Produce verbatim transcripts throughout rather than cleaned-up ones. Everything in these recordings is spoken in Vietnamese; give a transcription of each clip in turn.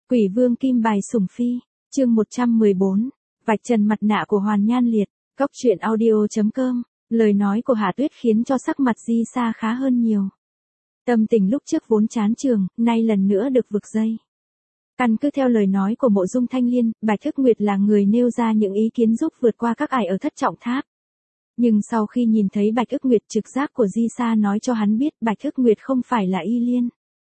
Quỷ vương kim bài sủng phi, chương một trăm mười bốn, vạch trần mặt nạ của Hoàn Nhan Liệt, cốc truyện audio chấm com, lời nói của Hà Tuyết khiến cho sắc mặt Di Sa khá hơn nhiều. Tâm tình lúc trước vốn chán trường, nay lần nữa được vực dây. Căn cứ theo lời nói của Mộ Dung Thanh Liên, Bạch Thức Nguyệt là người nêu ra những ý kiến giúp vượt qua các ải ở thất trọng tháp. Nhưng sau khi nhìn thấy Bạch Thức Nguyệt, trực giác của Di Sa nói cho hắn biết Bạch Thức Nguyệt không phải là Y Liên.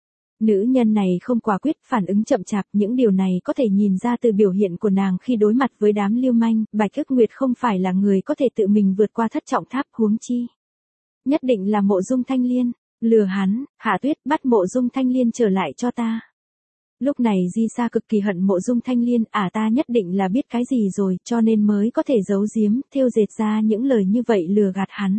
Nữ nhân này không quả quyết, phản ứng chậm chạp, những điều này có thể nhìn ra từ biểu hiện của nàng khi đối mặt với đám lưu manh. Bạch Thức Nguyệt không phải là người có thể tự mình vượt qua thất trọng tháp, huống chi nhất định là Mộ Dung Thanh Liên. Lừa hắn, Hạ Tuyết, bắt Mộ Dung Thanh Liên trở lại cho ta. Lúc này Di Sa cực kỳ hận Mộ Dung Thanh Liên, à ta nhất định là biết cái gì rồi, cho nên mới có thể giấu giếm, thêu dệt ra những lời như vậy lừa gạt hắn.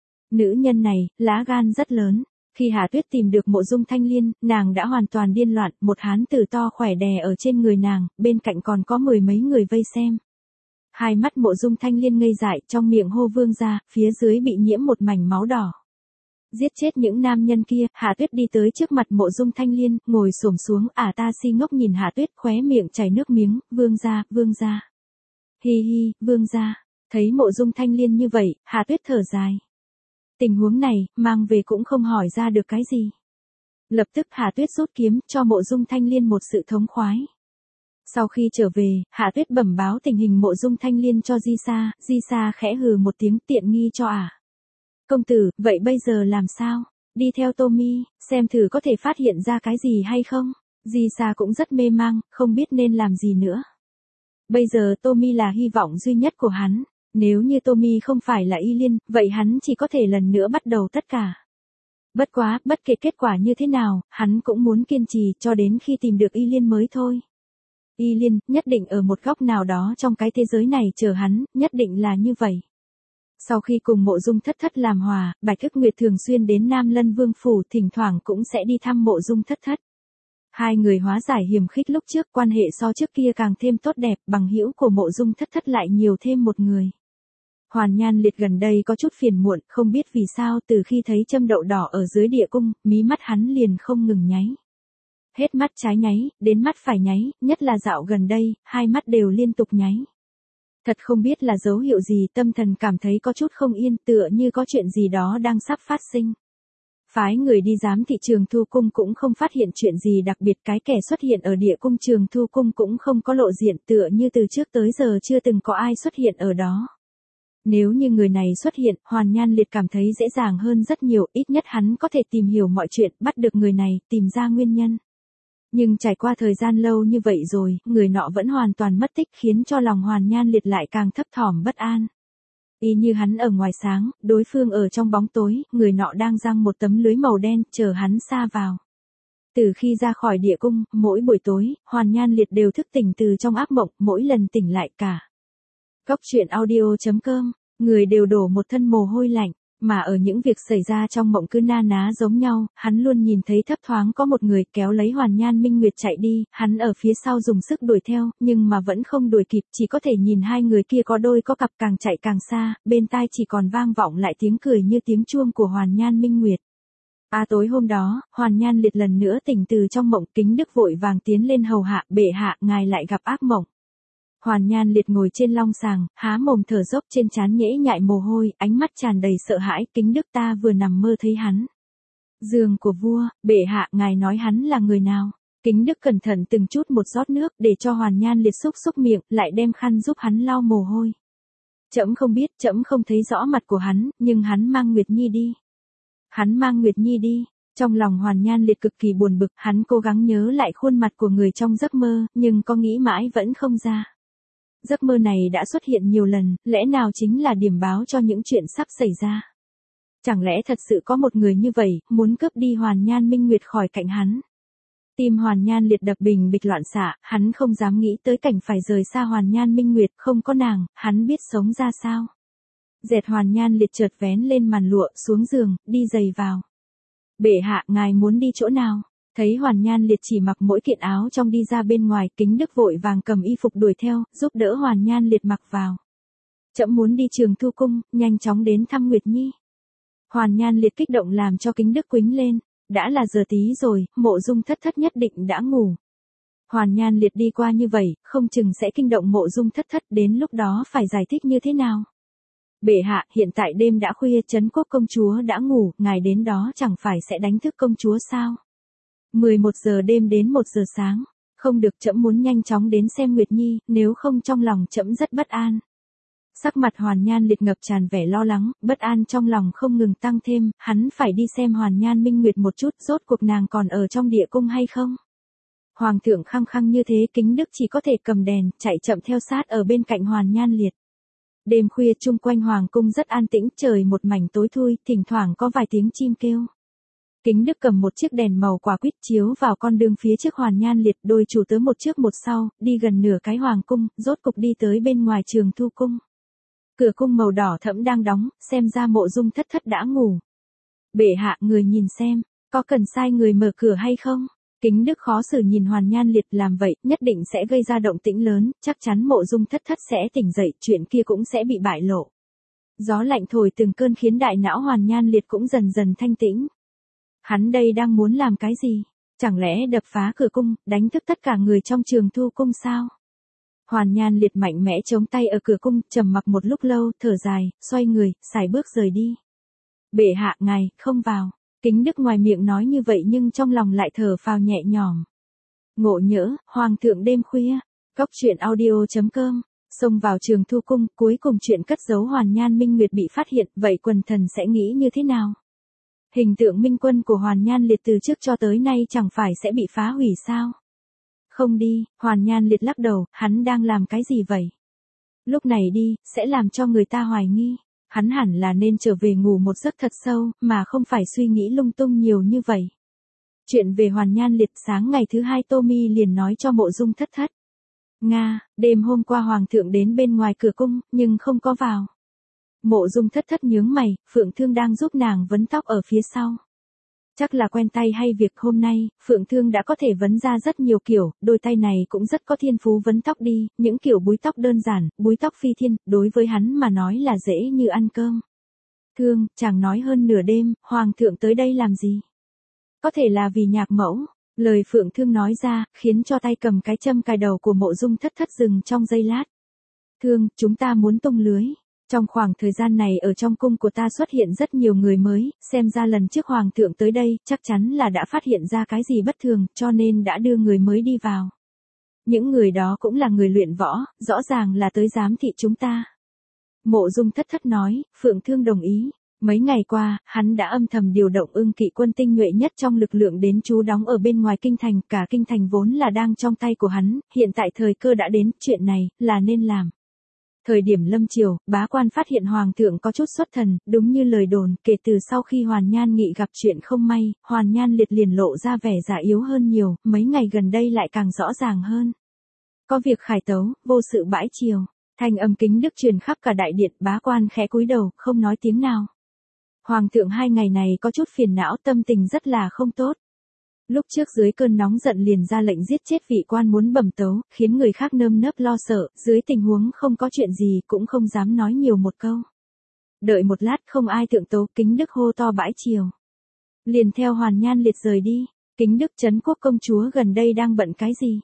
Nữ nhân này, lá gan rất lớn. Khi Hà Tuyết tìm được Mộ Dung Thanh Liên, nàng đã hoàn toàn điên loạn, một hán tử to khỏe đè ở trên người nàng, bên cạnh còn có mười mấy người vây xem. Hai mắt Mộ Dung Thanh Liên ngây dại, trong miệng hô vương ra, phía dưới bị nhiễm một mảnh máu đỏ. Giết chết những nam nhân kia, Hà Tuyết đi tới trước mặt Mộ Dung Thanh Liên, ngồi xổm xuống, ả ta si ngốc nhìn Hà Tuyết, khóe miệng chảy nước miếng, vương ra, vương ra. Hi hi, vương ra. Thấy Mộ Dung Thanh Liên như vậy, Hà Tuyết thở dài. Tình huống này, mang về cũng không hỏi ra được cái gì. Lập tức Hà Tuyết rút kiếm, cho Mộ Dung Thanh Liên một sự thống khoái. Sau khi trở về, Hà Tuyết bẩm báo tình hình Mộ Dung Thanh Liên cho Di Sa, Di Sa khẽ hừ một tiếng, tiện nghi cho ả. Công tử, vậy bây giờ làm sao? Đi theo Tommy, xem thử có thể phát hiện ra cái gì hay không? Di Sa cũng rất mê mang, không biết nên làm gì nữa. Bây giờ Tommy là hy vọng duy nhất của hắn. Nếu như Tommy không phải là Y Liên, vậy hắn chỉ có thể lần nữa bắt đầu tất cả. Bất quá, bất kể kết quả như thế nào, hắn cũng muốn kiên trì cho đến khi tìm được Y Liên mới thôi. Y Liên, nhất định ở một góc nào đó trong cái thế giới này chờ hắn, nhất định là như vậy. Sau khi cùng Mộ Dung Thất Thất làm hòa, Bạch Thức Nguyệt thường xuyên đến Nam Lân Vương Phủ, thỉnh thoảng cũng sẽ đi thăm Mộ Dung Thất Thất. Hai người hóa giải hiềm khích lúc trước, quan hệ so trước kia càng thêm tốt đẹp, bằng hữu của Mộ Dung Thất Thất lại nhiều thêm một người. Hoàn Nhan Liệt gần đây có chút phiền muộn, không biết vì sao từ khi thấy châm đậu đỏ ở dưới địa cung, mí mắt hắn liền không ngừng nháy. Hết mắt trái nháy, đến mắt phải nháy, nhất là dạo gần đây, hai mắt đều liên tục nháy. Thật không biết là dấu hiệu gì, tâm thần cảm thấy có chút không yên, tựa như có chuyện gì đó đang sắp phát sinh. Phái người đi giám thị Trường Thu Cung cũng không phát hiện chuyện gì đặc biệt, cái kẻ xuất hiện ở địa cung Trường Thu Cung cũng không có lộ diện, tựa như từ trước tới giờ chưa từng có ai xuất hiện ở đó. Nếu như người này xuất hiện, Hoàn Nhan Liệt cảm thấy dễ dàng hơn rất nhiều, ít nhất hắn có thể tìm hiểu mọi chuyện, bắt được người này, tìm ra nguyên nhân. Nhưng trải qua thời gian lâu như vậy rồi, người nọ vẫn hoàn toàn mất tích, khiến cho lòng Hoàn Nhan Liệt lại càng thấp thỏm bất an. Y như hắn ở ngoài sáng, đối phương ở trong bóng tối, người nọ đang giăng một tấm lưới màu đen, chờ hắn sa vào. Từ khi ra khỏi địa cung, mỗi buổi tối, Hoàn Nhan Liệt đều thức tỉnh từ trong ác mộng, mỗi lần tỉnh lại cả. Cốc truyện audio chấm com, người đều đổ một thân mồ hôi lạnh, mà ở những việc xảy ra trong mộng cứ na ná giống nhau, hắn luôn nhìn thấy thấp thoáng có một người kéo lấy Hoàn Nhan Minh Nguyệt chạy đi, hắn ở phía sau dùng sức đuổi theo, nhưng mà vẫn không đuổi kịp, chỉ có thể nhìn hai người kia có đôi có cặp càng chạy càng xa, bên tai chỉ còn vang vọng lại tiếng cười như tiếng chuông của Hoàn Nhan Minh Nguyệt. À tối hôm đó, Hoàn Nhan Liệt lần nữa tỉnh từ trong mộng, Kính Đức vội vàng tiến lên hầu hạ, bệ hạ, ngài lại gặp ác mộng. Hoàn Nhan Liệt ngồi trên long sàng, há mồm thở dốc, trên trán nhễ nhại mồ hôi, ánh mắt tràn đầy sợ hãi, Kính Đức ta vừa nằm mơ thấy hắn. Giường của vua, bệ hạ, ngài nói hắn là người nào? Kính Đức cẩn thận từng chút một rót nước để cho Hoàn Nhan Liệt xúc xúc miệng, lại đem khăn giúp hắn lau mồ hôi. Trẫm không biết, trẫm không thấy rõ mặt của hắn, nhưng hắn mang Nguyệt Nhi đi. Hắn mang Nguyệt Nhi đi. Trong lòng Hoàn Nhan Liệt cực kỳ buồn bực, hắn cố gắng nhớ lại khuôn mặt của người trong giấc mơ, nhưng có nghĩ mãi vẫn không ra. Giấc mơ này đã xuất hiện nhiều lần, lẽ nào chính là điểm báo cho những chuyện sắp xảy ra? Chẳng lẽ thật sự có một người như vậy, muốn cướp đi Hoàn Nhan Minh Nguyệt khỏi cạnh hắn? Tim Hoàn Nhan Liệt đập bình bịch loạn xạ, hắn không dám nghĩ tới cảnh phải rời xa Hoàn Nhan Minh Nguyệt, không có nàng, hắn biết sống ra sao? Dẹt Hoàn Nhan Liệt chợt vén lên màn lụa, xuống giường, đi giày vào. Bệ hạ, ngài muốn đi chỗ nào? Thấy Hoàn Nhan Liệt chỉ mặc mỗi kiện áo trong đi ra bên ngoài, Kính Đức vội vàng cầm y phục đuổi theo, giúp đỡ Hoàn Nhan Liệt mặc vào. Trẫm muốn đi Trường Thu Cung, nhanh chóng đến thăm Nguyệt Nhi. Hoàn Nhan Liệt kích động làm cho Kính Đức quĩnh lên, đã là giờ tí rồi, Mộ Dung Thất Thất nhất định đã ngủ. Hoàn Nhan Liệt đi qua như vậy, không chừng sẽ kinh động Mộ Dung Thất Thất, đến lúc đó phải giải thích như thế nào? Bệ hạ, hiện tại đêm đã khuya, Trấn Quốc công chúa đã ngủ, ngài đến đó chẳng phải sẽ đánh thức công chúa sao? mười một giờ đêm đến một giờ sáng, không được, trẫm muốn nhanh chóng đến xem Nguyệt Nhi, nếu không trong lòng trẫm rất bất an. Sắc mặt Hoàn Nhan Liệt ngập tràn vẻ lo lắng, bất an trong lòng không ngừng tăng thêm, hắn phải đi xem Hoàn Nhan Minh Nguyệt một chút, rốt cuộc nàng còn ở trong địa cung hay không? Hoàng thượng khăng khăng như thế, Kính Đức chỉ có thể cầm đèn, chạy chậm theo sát ở bên cạnh Hoàn Nhan Liệt. Đêm khuya chung quanh hoàng cung rất an tĩnh, trời một mảnh tối thui, thỉnh thoảng có vài tiếng chim kêu. Kính Đức cầm một chiếc đèn màu quả quýt chiếu vào con đường phía trước Hoàn Nhan Liệt, đôi chủ tớ một trước một sau, đi gần nửa cái hoàng cung, rốt cục đi tới bên ngoài Trường Thu cung. Cửa cung màu đỏ thẫm đang đóng, xem ra Mộ Dung Thất Thất đã ngủ. Bệ hạ, người nhìn xem, có cần sai người mở cửa hay không? Kính Đức khó xử nhìn Hoàn Nhan Liệt, làm vậy nhất định sẽ gây ra động tĩnh lớn, chắc chắn Mộ Dung Thất Thất sẽ tỉnh dậy, chuyện kia cũng sẽ bị bại lộ. Gió lạnh thổi từng cơn khiến đại não Hoàn Nhan Liệt cũng dần dần thanh tĩnh. Hắn đây đang muốn làm cái gì? Chẳng lẽ đập phá cửa cung, đánh thức tất cả người trong Trường Thu cung sao? Hoàn Nhan Liệt mạnh mẽ chống tay ở cửa cung, trầm mặc một lúc lâu, thở dài, xoay người, sải bước rời đi. Bệ hạ, ngài không vào. Kính Đức ngoài miệng nói như vậy nhưng trong lòng lại thở phào nhẹ nhõm. Ngộ nhỡ, hoàng thượng đêm khuya. Cóc truyện audio chấm com. Xông vào Trường Thu cung, cuối cùng chuyện cất giấu Hoàn Nhan Minh Nguyệt bị phát hiện, vậy quần thần sẽ nghĩ như thế nào? Hình tượng minh quân của Hoàn Nhan Liệt từ trước cho tới nay chẳng phải sẽ bị phá hủy sao? Không đi, Hoàn Nhan Liệt lắc đầu, hắn đang làm cái gì vậy? Lúc này đi, sẽ làm cho người ta hoài nghi. Hắn hẳn là nên trở về ngủ một giấc thật sâu, mà không phải suy nghĩ lung tung nhiều như vậy. Chuyện về Hoàn Nhan Liệt, sáng ngày thứ hai Tommy liền nói cho Mộ Dung Thất Thất. Nga, đêm hôm qua hoàng thượng đến bên ngoài cửa cung, nhưng không có vào. Mộ Dung Thất Thất nhướng mày, Phượng Thương đang giúp nàng vấn tóc ở phía sau. Chắc là quen tay hay việc hôm nay, Phượng Thương đã có thể vấn ra rất nhiều kiểu, đôi tay này cũng rất có thiên phú vấn tóc đi, những kiểu búi tóc đơn giản, búi tóc phi thiên, đối với hắn mà nói là dễ như ăn cơm. Thương, chàng nói hơn nửa đêm, hoàng thượng tới đây làm gì? Có thể là vì nhạc mẫu, lời Phượng Thương nói ra, khiến cho tay cầm cái châm cài đầu của Mộ Dung Thất Thất dừng trong giây lát. Thương, chúng ta muốn tung lưới. Trong khoảng thời gian này ở trong cung của ta xuất hiện rất nhiều người mới, xem ra lần trước hoàng thượng tới đây, chắc chắn là đã phát hiện ra cái gì bất thường, cho nên đã đưa người mới đi vào. Những người đó cũng là người luyện võ, rõ ràng là tới giám thị chúng ta. Mộ Dung Thất Thất nói, Phượng Thương đồng ý. Mấy ngày qua, hắn đã âm thầm điều động ưng kỵ quân tinh nhuệ nhất trong lực lượng đến trú đóng ở bên ngoài kinh thành, cả kinh thành vốn là đang trong tay của hắn, hiện tại thời cơ đã đến, chuyện này, là nên làm. Thời điểm lâm triều, bá quan phát hiện hoàng thượng có chút xuất thần, đúng như lời đồn, kể từ sau khi Hoàn Nhan Nghị gặp chuyện không may, Hoàn Nhan Liệt liền lộ ra vẻ già yếu hơn nhiều, mấy ngày gần đây lại càng rõ ràng hơn. Có việc khải tấu, vô sự bãi triều, thanh âm Kính Đức truyền khắp cả đại điện, bá quan khẽ cúi đầu, không nói tiếng nào. Hoàng thượng hai ngày này có chút phiền não, tâm tình rất là không tốt. Lúc trước dưới cơn nóng giận liền ra lệnh giết chết vị quan muốn bẩm tấu, khiến người khác nơm nớp lo sợ, dưới tình huống không có chuyện gì cũng không dám nói nhiều một câu. Đợi một lát không ai thượng tấu, Kính Đức hô to bãi triều. Liền theo Hoàn Nhan Liệt rời đi. Kính Đức, Trấn Quốc công chúa gần đây đang bận cái gì?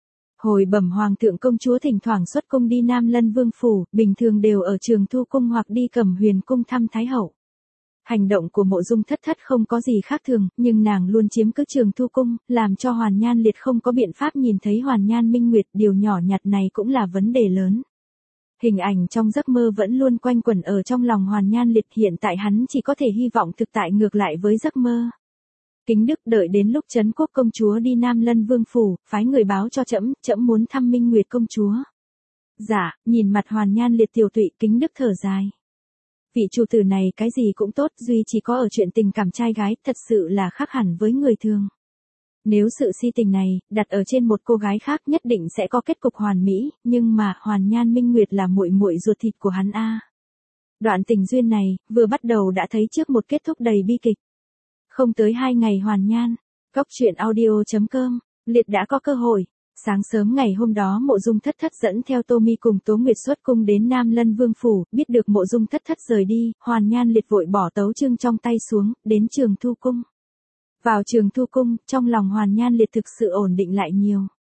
Hồi bẩm hoàng thượng, công chúa thỉnh thoảng xuất cung đi Nam Lân Vương phủ, bình thường đều ở Trường Thu cung hoặc đi Cẩm Huyền cung thăm Thái hậu. Hành động của Mộ Dung Thất Thất không có gì khác thường, nhưng nàng luôn chiếm cứ Trường Thu cung, làm cho Hoàn Nhan Liệt không có biện pháp nhìn thấy Hoàn Nhan Minh Nguyệt, điều nhỏ nhặt này cũng là vấn đề lớn. Hình ảnh trong giấc mơ vẫn luôn quanh quẩn ở trong lòng Hoàn Nhan Liệt, hiện tại hắn chỉ có thể hy vọng thực tại ngược lại với giấc mơ. Kính Đức, đợi đến lúc Trấn Quốc công chúa đi Nam Lân Vương phủ, phái người báo cho trẫm, trẫm muốn thăm Minh Nguyệt công chúa. Dạ, nhìn mặt Hoàn Nhan Liệt tiều tụy, Kính Đức thở dài. Vị chủ tử này cái gì cũng tốt, duy chỉ có ở chuyện tình cảm trai gái, thật sự là khác hẳn với người thường. Nếu sự si tình này, đặt ở trên một cô gái khác nhất định sẽ có kết cục hoàn mỹ, nhưng mà, Hoàn Nhan Minh Nguyệt là muội muội ruột thịt của hắn a. Đoạn tình duyên này, vừa bắt đầu đã thấy trước một kết thúc đầy bi kịch. Không tới hai ngày Hoàn Nhan, cóc truyện audio chấm com, Liệt đã có cơ hội. Sáng sớm ngày hôm đó Mộ Dung Thất Thất dẫn theo Tommy cùng Tố Nguyệt xuất cung đến Nam Lân Vương phủ, biết được Mộ Dung Thất Thất rời đi, Hoàn Nhan Liệt vội bỏ tấu chương trong tay xuống, đến Trường Thu cung. Vào Trường Thu cung, trong lòng Hoàn Nhan Liệt thực sự ổn định lại nhiều.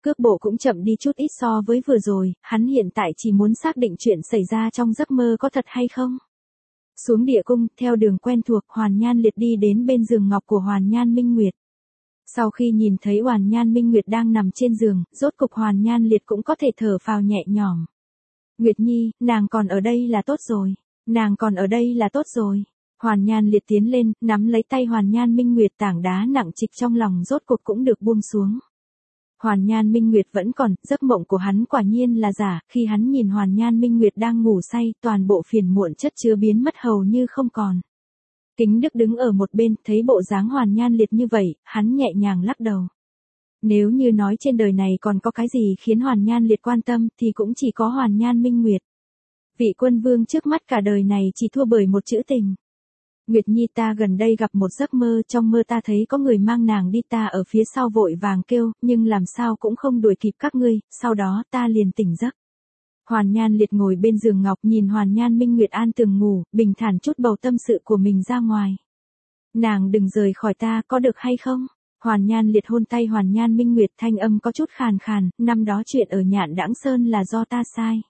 Cước bộ cũng chậm đi chút ít so với vừa rồi, hắn hiện tại chỉ muốn xác định chuyện xảy ra trong giấc mơ có thật hay không. Xuống địa cung, theo đường quen thuộc, Hoàn Nhan Liệt đi đến bên giường ngọc của Hoàn Nhan Minh Nguyệt. Sau khi nhìn thấy Hoàn Nhan Minh Nguyệt đang nằm trên giường, rốt cục Hoàn Nhan Liệt cũng có thể thở phào nhẹ nhõm. Nguyệt Nhi, nàng còn ở đây là tốt rồi. Nàng còn ở đây là tốt rồi. Hoàn Nhan Liệt tiến lên, nắm lấy tay Hoàn Nhan Minh Nguyệt, tảng đá nặng trịch trong lòng rốt cuộc cũng được buông xuống. Hoàn Nhan Minh Nguyệt vẫn còn, giấc mộng của hắn quả nhiên là giả, khi hắn nhìn Hoàn Nhan Minh Nguyệt đang ngủ say, toàn bộ phiền muộn chất chứa biến mất hầu như không còn. Kính Đức đứng ở một bên, thấy bộ dáng Hoàn Nhan Liệt như vậy, hắn nhẹ nhàng lắc đầu. Nếu như nói trên đời này còn có cái gì khiến Hoàn Nhan Liệt quan tâm, thì cũng chỉ có Hoàn Nhan Minh Nguyệt. Vị quân vương trước mắt cả đời này chỉ thua bởi một chữ tình. Nguyệt Nhi, ta gần đây gặp một giấc mơ, trong mơ ta thấy có người mang nàng đi, ta ở phía sau vội vàng kêu, nhưng làm sao cũng không đuổi kịp các ngươi, sau đó ta liền tỉnh giấc. Hoàn Nhan Liệt ngồi bên giường ngọc nhìn Hoàn Nhan Minh Nguyệt an tường ngủ, bình thản chút bầu tâm sự của mình ra ngoài. Nàng đừng rời khỏi ta, có được hay không? Hoàn Nhan Liệt hôn tay Hoàn Nhan Minh Nguyệt, thanh âm có chút khàn khàn, năm đó chuyện ở Nhạn Đãng Sơn là do ta sai.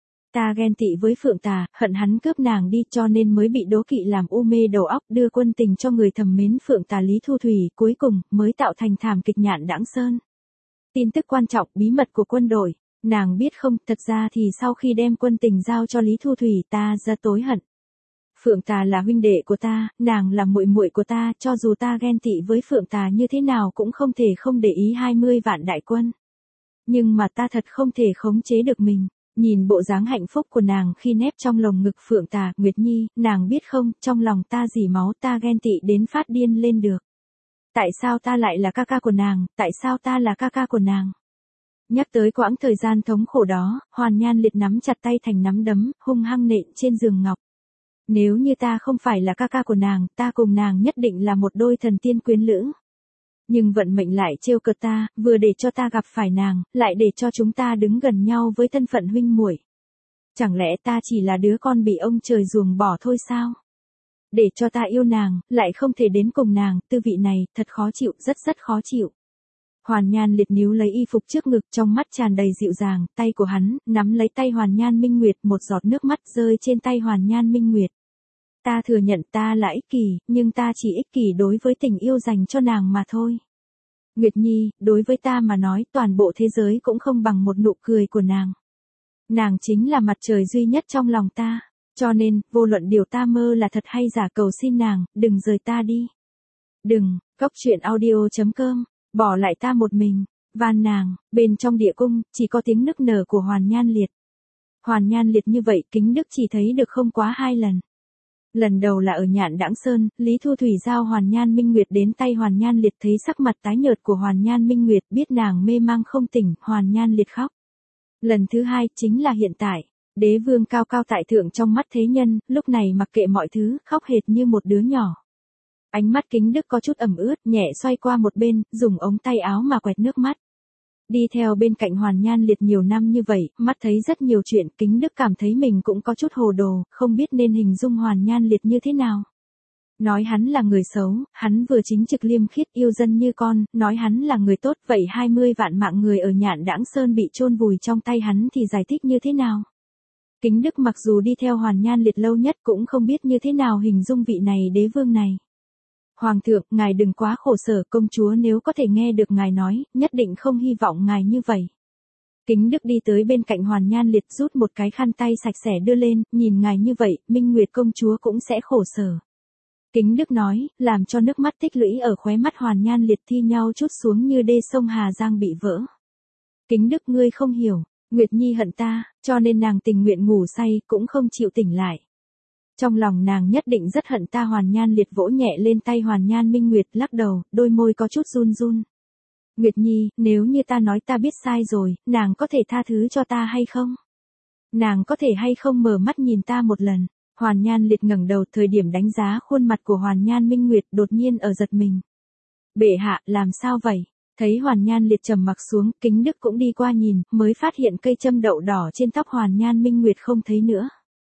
Ta ghen tị với Phượng Tà, hận hắn cướp nàng đi cho nên mới bị đố kỵ làm u mê đầu óc, đưa quân tình cho người thầm mến Phượng Tà Lý Thu Thủy, cuối cùng mới tạo thành thảm kịch Nhạn Đãng Sơn. Tin tức quan trọng, bí mật của quân đội, nàng biết không, thật ra thì sau khi đem quân tình giao cho Lý Thu Thủy, ta ra tối hận. Phượng Tà là huynh đệ của ta, nàng là muội muội của ta, cho dù ta ghen tị với Phượng Tà như thế nào cũng không thể không để ý hai mươi vạn đại quân. Nhưng mà ta thật không thể khống chế được mình. Nhìn bộ dáng hạnh phúc của nàng khi nép trong lồng ngực Phượng Tà, Nguyệt Nhi, nàng biết không, trong lòng ta dỉ máu, ta ghen tị đến phát điên lên được. Tại sao ta lại là ca ca của nàng, tại sao ta là ca ca của nàng? Nhắc tới quãng thời gian thống khổ đó, Hoàn Nhan Liệt nắm chặt tay thành nắm đấm, hung hăng nện trên giường ngọc. Nếu như ta không phải là ca ca của nàng, ta cùng nàng nhất định là một đôi thần tiên quyến lữ. Nhưng vận mệnh lại trêu cợt ta, vừa để cho ta gặp phải nàng, lại để cho chúng ta đứng gần nhau với thân phận huynh muội. Chẳng lẽ ta chỉ là đứa con bị ông trời ruồng bỏ thôi sao? Để cho ta yêu nàng, lại không thể đến cùng nàng, tư vị này, thật khó chịu, rất rất khó chịu. Hoàn Nhan Liệt níu lấy y phục trước ngực, trong mắt tràn đầy dịu dàng, tay của hắn, nắm lấy tay Hoàn Nhan Minh Nguyệt, một giọt nước mắt rơi trên tay Hoàn Nhan Minh Nguyệt. Ta thừa nhận ta là ích kỷ, nhưng ta chỉ ích kỷ đối với tình yêu dành cho nàng mà thôi. Nguyệt Nhi, đối với ta mà nói, toàn bộ thế giới cũng không bằng một nụ cười của nàng. Nàng chính là mặt trời duy nhất trong lòng ta, cho nên, vô luận điều ta mơ là thật hay giả, cầu xin nàng, đừng rời ta đi. Đừng, Cốc Truyện Audio chấm com, bỏ lại ta một mình, van nàng. Bên trong địa cung, chỉ có tiếng nức nở của Hoàn Nhan Liệt. Hoàn Nhan Liệt như vậy, Kính Đức chỉ thấy được không quá hai lần. Lần đầu là ở Nhạn Đãng Sơn, Lý Thu Thủy giao Hoàn Nhan Minh Nguyệt đến tay Hoàn Nhan Liệt, thấy sắc mặt tái nhợt của Hoàn Nhan Minh Nguyệt, biết nàng mê mang không tỉnh, Hoàn Nhan Liệt khóc. Lần thứ hai, chính là hiện tại, đế vương cao cao tại thượng trong mắt thế nhân, lúc này mặc kệ mọi thứ, khóc hệt như một đứa nhỏ. Ánh mắt Kính Đức có chút ẩm ướt, nhẹ xoay qua một bên, dùng ống tay áo mà quẹt nước mắt. Đi theo bên cạnh Hoàn Nhan Liệt nhiều năm như vậy, mắt thấy rất nhiều chuyện, Kính Đức cảm thấy mình cũng có chút hồ đồ, không biết nên hình dung Hoàn Nhan Liệt như thế nào. Nói hắn là người xấu, hắn vừa chính trực liêm khiết yêu dân như con, nói hắn là người tốt, vậy hai mươi vạn mạng người ở Nhạn Đãng Sơn bị chôn vùi trong tay hắn thì giải thích như thế nào? Kính Đức mặc dù đi theo Hoàn Nhan Liệt lâu nhất cũng không biết như thế nào hình dung vị này đế vương này. Hoàng thượng, ngài đừng quá khổ sở, công chúa nếu có thể nghe được ngài nói, nhất định không hy vọng ngài như vậy. Kính Đức đi tới bên cạnh Hoàn Nhan Liệt, rút một cái khăn tay sạch sẽ đưa lên, nhìn ngài như vậy, Minh Nguyệt công chúa cũng sẽ khổ sở. Kính Đức nói, làm cho nước mắt tích lũy ở khóe mắt Hoàn Nhan Liệt thi nhau chút xuống như đê sông Hà Giang bị vỡ. Kính Đức, ngươi không hiểu, Nguyệt Nhi hận ta, cho nên nàng tình nguyện ngủ say, cũng không chịu tỉnh lại. Trong lòng nàng nhất định rất hận ta. Hoàn Nhan Liệt vỗ nhẹ lên tay Hoàn Nhan Minh Nguyệt, lắc đầu, đôi môi có chút run run. Nguyệt Nhi, nếu như ta nói ta biết sai rồi, nàng có thể tha thứ cho ta hay không? Nàng có thể hay không mở mắt nhìn ta một lần? Hoàn Nhan Liệt ngẩng đầu, thời điểm đánh giá khuôn mặt của Hoàn Nhan Minh Nguyệt, đột nhiên ở giật mình. Bệ hạ, làm sao vậy? Thấy Hoàn Nhan Liệt trầm mặc xuống, Kính Đức cũng đi qua nhìn, mới phát hiện cây châm đậu đỏ trên tóc Hoàn Nhan Minh Nguyệt không thấy nữa.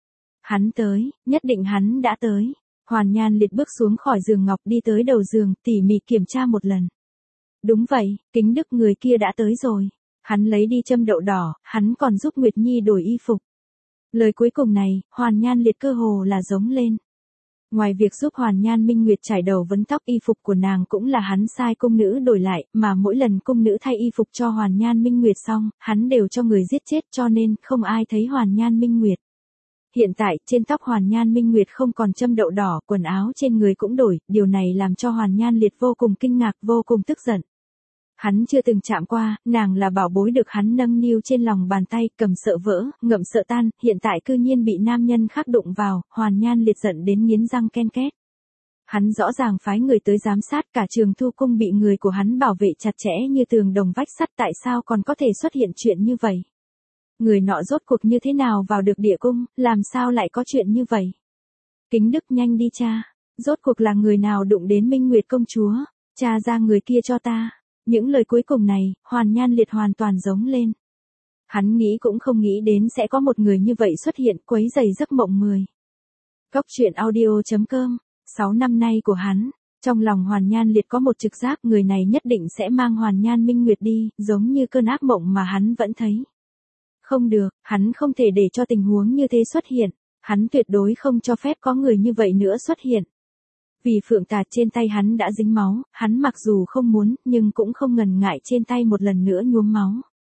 Hắn tới, nhất định hắn đã tới. Hoàn Nhan Liệt bước xuống khỏi giường ngọc, đi tới đầu giường, tỉ mỉ kiểm tra một lần. Đúng vậy, Kính Đức, người kia đã tới rồi. Hắn lấy đi châm đậu đỏ, hắn còn giúp Nguyệt Nhi đổi y phục. Lời cuối cùng này, Hoàn Nhan Liệt cơ hồ là giống lên. Ngoài việc giúp Hoàn Nhan Minh Nguyệt trải đầu vấn tóc, y phục của nàng cũng là hắn sai cung nữ đổi lại, mà mỗi lần cung nữ thay y phục cho Hoàn Nhan Minh Nguyệt xong, hắn đều cho người giết chết, cho nên không ai thấy Hoàn Nhan Minh Nguyệt. Hiện tại, trên tóc Hoàn Nhan Minh Nguyệt không còn châm đậu đỏ, quần áo trên người cũng đổi, điều này làm cho Hoàn Nhan Liệt vô cùng kinh ngạc, vô cùng tức giận. Hắn chưa từng chạm qua, nàng là bảo bối được hắn nâng niu trên lòng bàn tay, cầm sợ vỡ, ngậm sợ tan, hiện tại cư nhiên bị nam nhân khác đụng vào, Hoàn Nhan Liệt giận đến nghiến răng ken két. Hắn rõ ràng phái người tới giám sát, cả Trường Thu cung bị người của hắn bảo vệ chặt chẽ như tường đồng vách sắt, tại sao còn có thể xuất hiện chuyện như vậy? Người nọ rốt cuộc như thế nào vào được địa cung, làm sao lại có chuyện như vậy? Kính Đức, nhanh đi cha, rốt cuộc là người nào đụng đến Minh Nguyệt công chúa, cha ra người kia cho ta. Những lời cuối cùng này, Hoàn Nhan Liệt hoàn toàn giống lên. Hắn nghĩ cũng không nghĩ đến sẽ có một người như vậy xuất hiện, quấy rầy giấc mộng mười. Cốc truyện audio chấm com, sáu năm nay của hắn, trong lòng Hoàn Nhan Liệt có một trực giác người này nhất định sẽ mang Hoàn Nhan Minh Nguyệt đi, giống như cơn ác mộng mà hắn vẫn thấy. Không được, hắn không thể để cho tình huống như thế xuất hiện, hắn tuyệt đối không cho phép có người như vậy nữa xuất hiện. Vì phượng tà trên tay hắn đã dính máu, hắn mặc dù không muốn, nhưng cũng không ngần ngại trên tay một lần nữa nhuốm máu.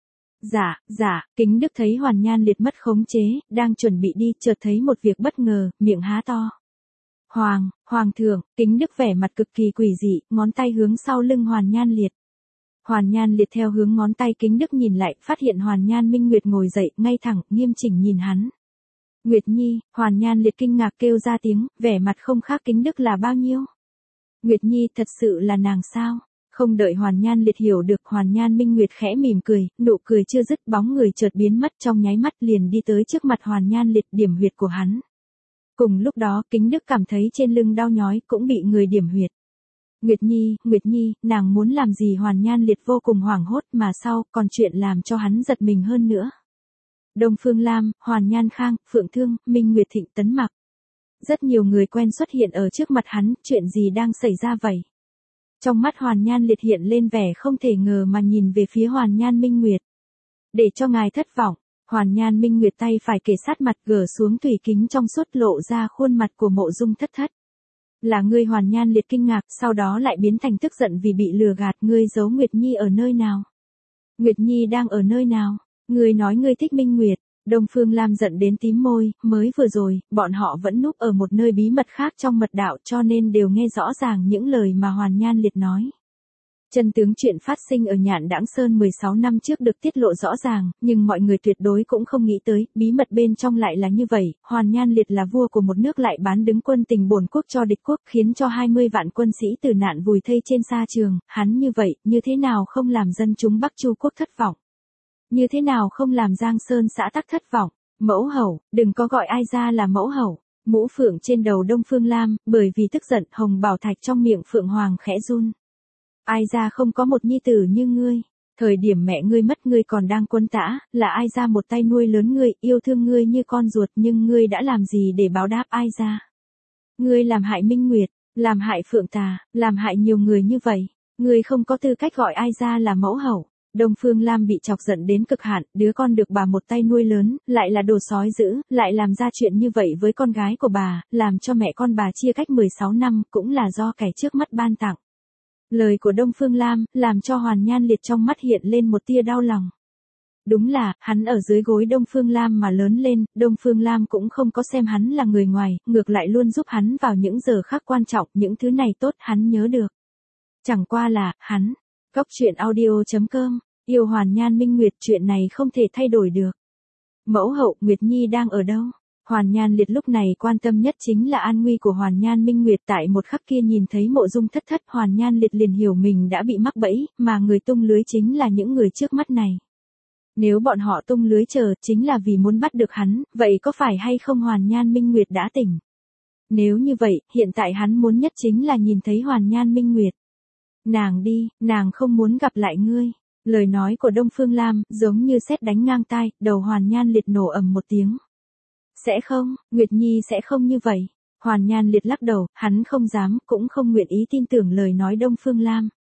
Dạ, dạ, Kính Đức thấy Hoàn Nhan Liệt mất khống chế, đang chuẩn bị đi, chợt thấy một việc bất ngờ, miệng há to. Hoàng, Hoàng thượng, Kính Đức vẻ mặt cực kỳ quỷ dị, ngón tay hướng sau lưng Hoàn Nhan Liệt. Hoàn Nhan Liệt theo hướng ngón tay Kính Đức nhìn lại, phát hiện Hoàn Nhan Minh Nguyệt ngồi dậy, ngay thẳng, nghiêm chỉnh nhìn hắn. Nguyệt Nhi, Hoàn Nhan Liệt kinh ngạc kêu ra tiếng, vẻ mặt không khác Kính Đức là bao nhiêu. Nguyệt Nhi thật sự là nàng sao? Không đợi Hoàn Nhan Liệt hiểu được, Hoàn Nhan Minh Nguyệt khẽ mỉm cười, nụ cười chưa dứt, bóng người chợt biến mất, trong nháy mắt liền đi tới trước mặt Hoàn Nhan Liệt, điểm huyệt của hắn. Cùng lúc đó, Kính Đức cảm thấy trên lưng đau nhói, cũng bị người điểm huyệt. Nguyệt Nhi, Nguyệt Nhi, nàng muốn làm gì? Hoàn Nhan Liệt vô cùng hoảng hốt, mà sau, còn chuyện làm cho hắn giật mình hơn nữa. Đông Phương Lam, Hoàn Nhan Khang, Phượng Thương, Minh Nguyệt Thịnh, Tấn Mặc. Rất nhiều người quen xuất hiện ở trước mặt hắn, chuyện gì đang xảy ra vậy? Trong mắt Hoàn Nhan Liệt hiện lên vẻ không thể ngờ mà nhìn về phía Hoàn Nhan Minh Nguyệt. Để cho ngài thất vọng, Hoàn Nhan Minh Nguyệt tay phải kề sát mặt, gỡ xuống thủy kính trong suốt, lộ ra khuôn mặt của Mộ Dung Thất Thất. Là ngươi? Hoàn Nhan Liệt kinh ngạc, sau đó lại biến thành tức giận vì bị lừa gạt. Ngươi giấu Nguyệt Nhi ở nơi nào? Nguyệt Nhi đang ở nơi nào? Ngươi nói ngươi thích Minh Nguyệt. Đông Phương Lam giận đến tím môi, mới vừa rồi, bọn họ vẫn núp ở một nơi bí mật khác trong mật đạo, cho nên đều nghe rõ ràng những lời mà Hoàn Nhan Liệt nói. Chân tướng chuyện phát sinh ở Nhạn Đãng Sơn mười sáu năm trước được tiết lộ rõ ràng, nhưng mọi người tuyệt đối cũng không nghĩ tới, bí mật bên trong lại là như vậy. Hoàn Nhan Liệt là vua của một nước lại bán đứng quân tình bổn quốc cho địch quốc, khiến cho hai mươi vạn quân sĩ tử nạn vùi thây trên sa trường. Hắn như vậy, như thế nào không làm dân chúng Bắc Chu quốc thất vọng? Như thế nào không làm Giang Sơn xã tắc thất vọng? Mẫu hậu, đừng có gọi ai ra là mẫu hậu. Mũ phượng trên đầu Đông Phương Lam, bởi vì tức giận, hồng bảo thạch trong miệng Phượng Hoàng khẽ run. Ai ra không có một nhi tử như ngươi. Thời điểm mẹ ngươi mất, ngươi còn đang quân tã, là ai ra một tay nuôi lớn ngươi, yêu thương ngươi như con ruột, nhưng ngươi đã làm gì để báo đáp ai ra? Ngươi làm hại Minh Nguyệt, làm hại Phượng Tà, làm hại nhiều người như vậy. Ngươi không có tư cách gọi ai ra là mẫu hậu. Đông Phương Lam bị chọc giận đến cực hạn, đứa con được bà một tay nuôi lớn, lại là đồ sói dữ, lại làm ra chuyện như vậy với con gái của bà, làm cho mẹ con bà chia cách mười sáu năm, cũng là do kẻ trước mắt ban tặng. Lời của Đông Phương Lam, làm cho Hoàn Nhan Liệt trong mắt hiện lên một tia đau lòng. Đúng là, hắn ở dưới gối Đông Phương Lam mà lớn lên, Đông Phương Lam cũng không có xem hắn là người ngoài, ngược lại luôn giúp hắn vào những giờ khắc quan trọng, những thứ này tốt hắn nhớ được. Chẳng qua là, hắn, cốc truyện audio chấm com, yêu Hoàn Nhan Minh Nguyệt, chuyện này không thể thay đổi được. Mẫu hậu, Nguyệt Nhi đang ở đâu? Hoàn Nhan Liệt lúc này quan tâm nhất chính là an nguy của Hoàn Nhan Minh Nguyệt. Tại một khắc kia nhìn thấy Mộ Dung Thất Thất, Hoàn Nhan Liệt liền hiểu mình đã bị mắc bẫy, mà người tung lưới chính là những người trước mắt này. Nếu bọn họ tung lưới chờ, chính là vì muốn bắt được hắn, vậy có phải hay không Hoàn Nhan Minh Nguyệt đã tỉnh? Nếu như vậy, hiện tại hắn muốn nhất chính là nhìn thấy Hoàn Nhan Minh Nguyệt. Nàng đi, nàng không muốn gặp lại ngươi. Lời nói của Đông Phương Lam, giống như sét đánh ngang tai, đầu Hoàn Nhan Liệt nổ ầm một tiếng. Sẽ không, Nguyệt Nhi sẽ không như vậy. Hoàn Nhan Liệt lắc đầu, hắn không dám, cũng không nguyện ý tin tưởng lời nói Đông Phương Lam.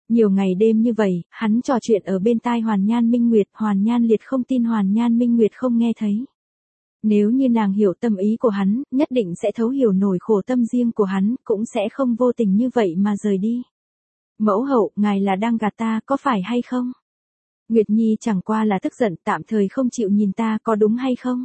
Nhiều ngày đêm như vậy, hắn trò chuyện ở bên tai Hoàn Nhan Minh Nguyệt, Hoàn Nhan Liệt không tin Hoàn Nhan Minh Nguyệt không nghe thấy. Nếu như nàng hiểu tâm ý của hắn, nhất định sẽ thấu hiểu nổi khổ tâm riêng của hắn, cũng sẽ không vô tình như vậy mà rời đi. Mẫu hậu, ngài là đang gạt ta, có phải hay không? Nguyệt Nhi chẳng qua là tức giận, tạm thời không chịu nhìn ta, có đúng hay không?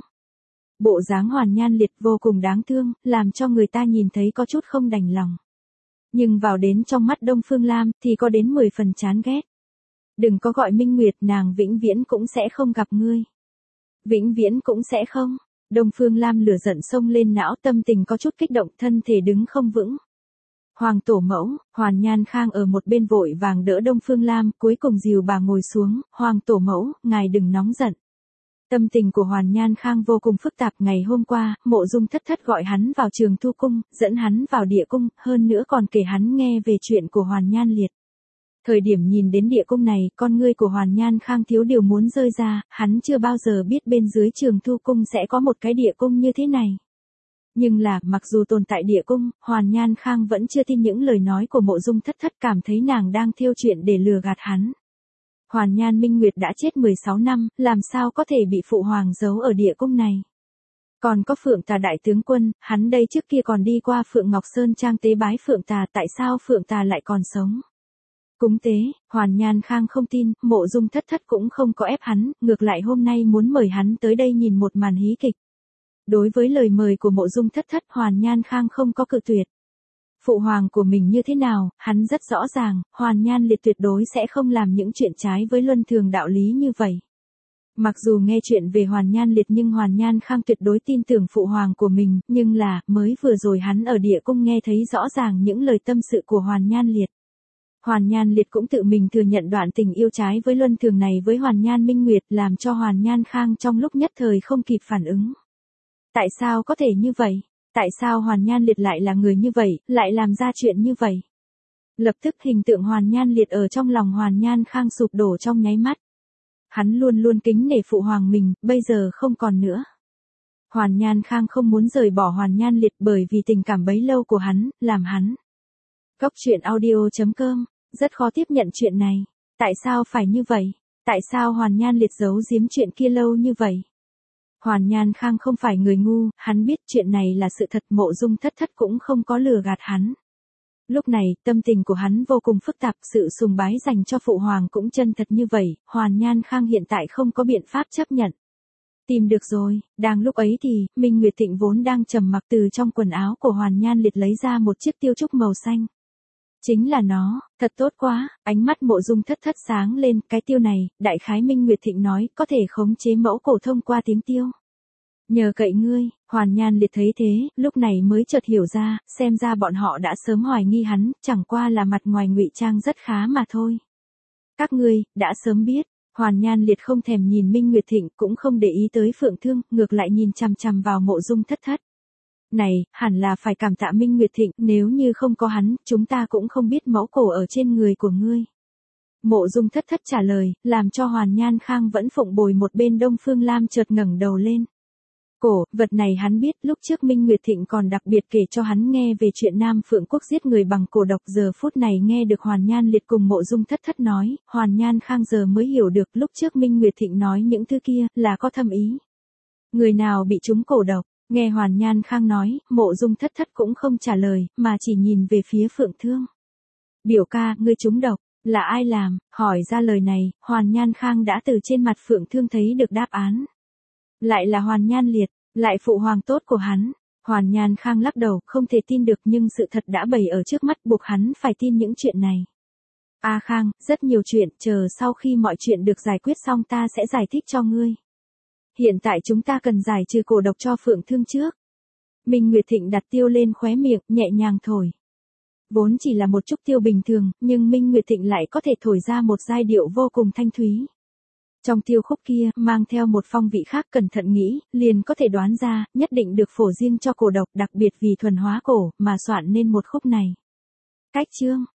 Bộ dáng Hoàn Nhan Liệt vô cùng đáng thương, làm cho người ta nhìn thấy có chút không đành lòng. Nhưng vào đến trong mắt Đông Phương Lam, thì có đến mười phần chán ghét. Đừng có gọi Minh Nguyệt, nàng vĩnh viễn cũng sẽ không gặp ngươi. Vĩnh viễn cũng sẽ không. Đông Phương Lam lửa giận xông lên não, tâm tình có chút kích động, thân thể đứng không vững. Hoàng tổ mẫu, Hoàn Nhan Khang ở một bên vội vàng đỡ Đông Phương Lam, cuối cùng dìu bà ngồi xuống, Hoàng tổ mẫu, ngài đừng nóng giận. Tâm tình của Hoàn Nhan Khang vô cùng phức tạp, ngày hôm qua, Mộ Dung Thất Thất gọi hắn vào Trường Thu Cung, dẫn hắn vào địa cung, hơn nữa còn kể hắn nghe về chuyện của Hoàn Nhan Liệt. Thời điểm nhìn đến địa cung này, con ngươi của Hoàn Nhan Khang thiếu điều muốn rơi ra, hắn chưa bao giờ biết bên dưới Trường Thu Cung sẽ có một cái địa cung như thế này. Nhưng là, mặc dù tồn tại địa cung, Hoàn Nhan Khang vẫn chưa tin những lời nói của Mộ Dung Thất Thất, cảm thấy nàng đang thêu chuyện để lừa gạt hắn. Hoàn Nhan Minh Nguyệt đã chết mười sáu năm, làm sao có thể bị phụ hoàng giấu ở địa cung này. Còn có Phượng Tà đại tướng quân, hắn đây trước kia còn đi qua Phượng Ngọc Sơn Trang tế bái Phượng Tà, tại sao Phượng Tà lại còn sống? Cúng tế, Hoàn Nhan Khang không tin, Mộ Dung Thất Thất cũng không có ép hắn, ngược lại hôm nay muốn mời hắn tới đây nhìn một màn hí kịch. Đối với lời mời của Mộ Dung Thất Thất, Hoàn Nhan Khang không có cự tuyệt. Phụ hoàng của mình như thế nào, hắn rất rõ ràng, Hoàn Nhan Liệt tuyệt đối sẽ không làm những chuyện trái với luân thường đạo lý như vậy. Mặc dù nghe chuyện về Hoàn Nhan Liệt nhưng Hoàn Nhan Khang tuyệt đối tin tưởng phụ hoàng của mình, nhưng là, mới vừa rồi hắn ở địa cung nghe thấy rõ ràng những lời tâm sự của Hoàn Nhan Liệt. Hoàn Nhan Liệt cũng tự mình thừa nhận đoạn tình yêu trái với luân thường này với Hoàn Nhan Minh Nguyệt, làm cho Hoàn Nhan Khang trong lúc nhất thời không kịp phản ứng. Tại sao có thể như vậy? Tại sao Hoàn Nhan Liệt lại là người như vậy, lại làm ra chuyện như vậy? Lập tức hình tượng Hoàn Nhan Liệt ở trong lòng Hoàn Nhan Khang sụp đổ trong nháy mắt. Hắn luôn luôn kính nể phụ hoàng mình, bây giờ không còn nữa. Hoàn Nhan Khang không muốn rời bỏ Hoàn Nhan Liệt bởi vì tình cảm bấy lâu của hắn, làm hắn. Góc truyện audio chấm com, rất khó tiếp nhận chuyện này. Tại sao phải như vậy? Tại sao Hoàn Nhan Liệt giấu giếm chuyện kia lâu như vậy? Hoàn Nhan Khang không phải người ngu, hắn biết chuyện này là sự thật, Mộ Dung Thất Thất cũng không có lừa gạt hắn. Lúc này, tâm tình của hắn vô cùng phức tạp, sự sùng bái dành cho phụ hoàng cũng chân thật như vậy, Hoàn Nhan Khang hiện tại không có biện pháp chấp nhận. Tìm được rồi, đang lúc ấy thì, Minh Nguyệt Thịnh vốn đang trầm mặc từ trong quần áo của Hoàn Nhan Liệt lấy ra một chiếc tiêu trúc màu xanh. Chính là nó, thật tốt quá, ánh mắt Mộ Dung Thất Thất sáng lên, cái tiêu này, đại khái Minh Nguyệt Thịnh nói, có thể khống chế mẫu cổ thông qua tiếng tiêu. Nhờ cậy ngươi, Hoàn Nhan Liệt thấy thế, lúc này mới chợt hiểu ra, xem ra bọn họ đã sớm hoài nghi hắn, chẳng qua là mặt ngoài ngụy trang rất khá mà thôi. Các ngươi, đã sớm biết, Hoàn Nhan Liệt không thèm nhìn Minh Nguyệt Thịnh, cũng không để ý tới Phượng Thương, ngược lại nhìn chằm chằm vào Mộ Dung Thất Thất. Này, hẳn là phải cảm tạ Minh Nguyệt Thịnh, nếu như không có hắn, chúng ta cũng không biết mẫu cổ ở trên người của ngươi. Mộ Dung Thất Thất trả lời, làm cho Hoàn Nhan Khang vẫn phụng bồi một bên Đông Phương Lam chợt ngẩng đầu lên. Cổ, vật này hắn biết, lúc trước Minh Nguyệt Thịnh còn đặc biệt kể cho hắn nghe về chuyện Nam Phượng Quốc giết người bằng cổ độc, giờ phút này nghe được Hoàn Nhan Liệt cùng Mộ Dung Thất Thất nói, Hoàn Nhan Khang giờ mới hiểu được lúc trước Minh Nguyệt Thịnh nói những thứ kia, là có thâm ý. Người nào bị trúng cổ độc? Nghe Hoàn Nhan Khang nói, Mộ Dung Thất Thất cũng không trả lời, mà chỉ nhìn về phía Phượng Thương. Biểu ca, ngươi trúng độc, là ai làm? Hỏi ra lời này, Hoàn Nhan Khang đã từ trên mặt Phượng Thương thấy được đáp án. Lại là Hoàn Nhan Liệt, lại phụ hoàng tốt của hắn. Hoàn Nhan Khang lắc đầu, không thể tin được nhưng sự thật đã bày ở trước mắt, buộc hắn phải tin những chuyện này. A Khang, rất nhiều chuyện, chờ sau khi mọi chuyện được giải quyết xong ta sẽ giải thích cho ngươi. Hiện tại chúng ta cần giải trừ cổ độc cho Phượng Thương trước. Minh Nguyệt Thịnh đặt tiêu lên khóe miệng, nhẹ nhàng thổi. Vốn chỉ là một chút tiêu bình thường, nhưng Minh Nguyệt Thịnh lại có thể thổi ra một giai điệu vô cùng thanh thúy. Trong tiêu khúc kia, mang theo một phong vị khác, cẩn thận nghĩ, liền có thể đoán ra, nhất định được phổ riêng cho cổ độc, đặc biệt vì thuần hóa cổ, mà soạn nên một khúc này. Cách chương,